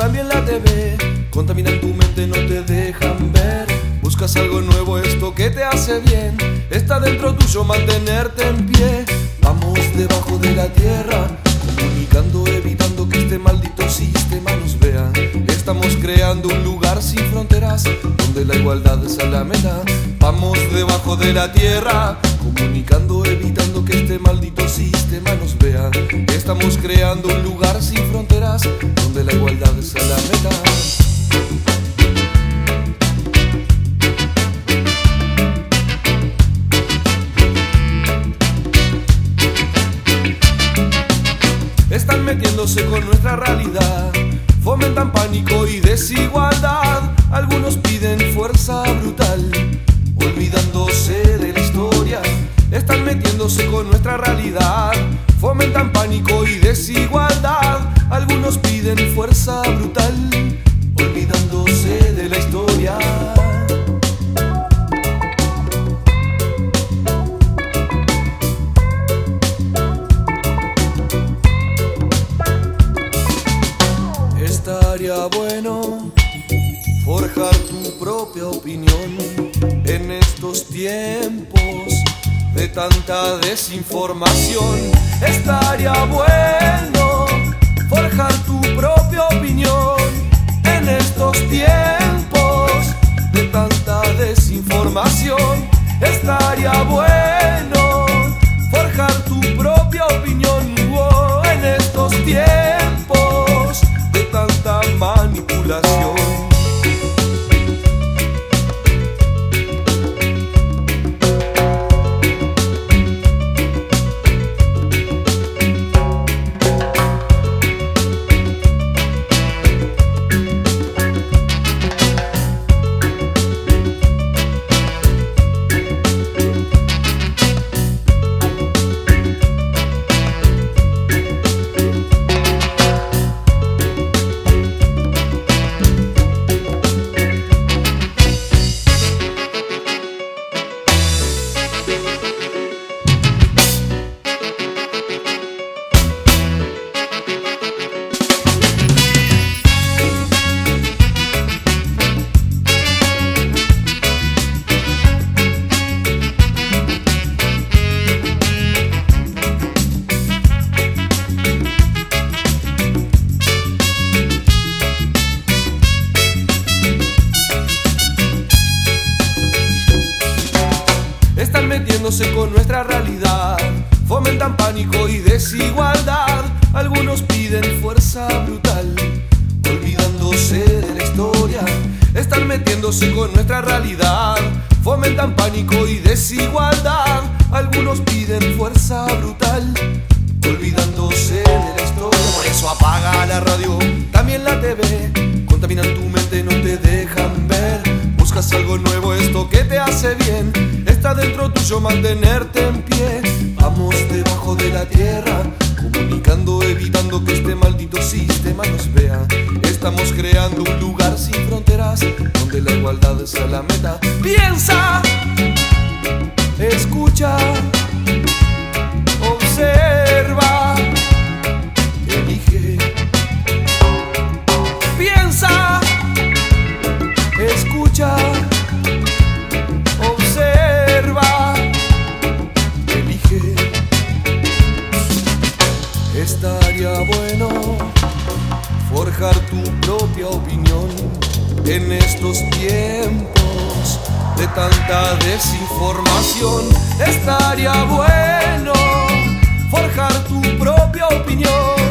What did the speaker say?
también la TV. Contaminan tu mente, no te dejan ver. Buscas algo nuevo, esto que te hace bien. Está dentro tuyo mantenerte en pie. Vamos debajo de la tierra, comunicando, evitando que este maldito sistema nos vea. Estamos creando un lugar sin fronteras, donde la igualdad es a la meta. Vamos debajo de la tierra, comunicando, evitando que este maldito sistema nos vea. Estamos creando un lugar sin fronteras, donde la igualdad es a la meta. Están metiéndose con nuestra realidad, fomentan pánico y desigualdad. Algunos piden fuerza brutal, olvidándose de la historia. Están metiéndose con nuestra realidad, fomentan pánico y desigualdad. Algunos piden fuerza brutal, olvidándose de la historia. Estaría bueno forjar tu propia opinión en estos tiempos de tanta desinformación. Estaría bueno forjar tu propia opinión en estos tiempos de tanta desinformación. Estaría bueno forjar tu propia opinión en estos tiempos de tanta manipulación. Están metiéndose con nuestra realidad, fomentan pánico y desigualdad. Algunos piden fuerza brutal, olvidándose de la historia. Están metiéndose con nuestra realidad, fomentan pánico y desigualdad. Algunos piden fuerza brutal, olvidándose de la historia. Por eso apaga la radio, también la TV. Contaminan tu mente, no te dejan ver. Buscas algo nuevo, esto que te hace bien. Está dentro tuyo mantenerte en pie. Vamos debajo de la tierra, comunicando, evitando que este maldito sistema nos vea. Estamos creando un lugar sin fronteras, donde la igualdad es a la meta. Piensa, escucha, observa, elige. Piensa, escucha, observa, elige. Estaría bueno forjar tu propia opinión en estos tiempos de tanta desinformación. Estaría bueno forjar tu propia opinión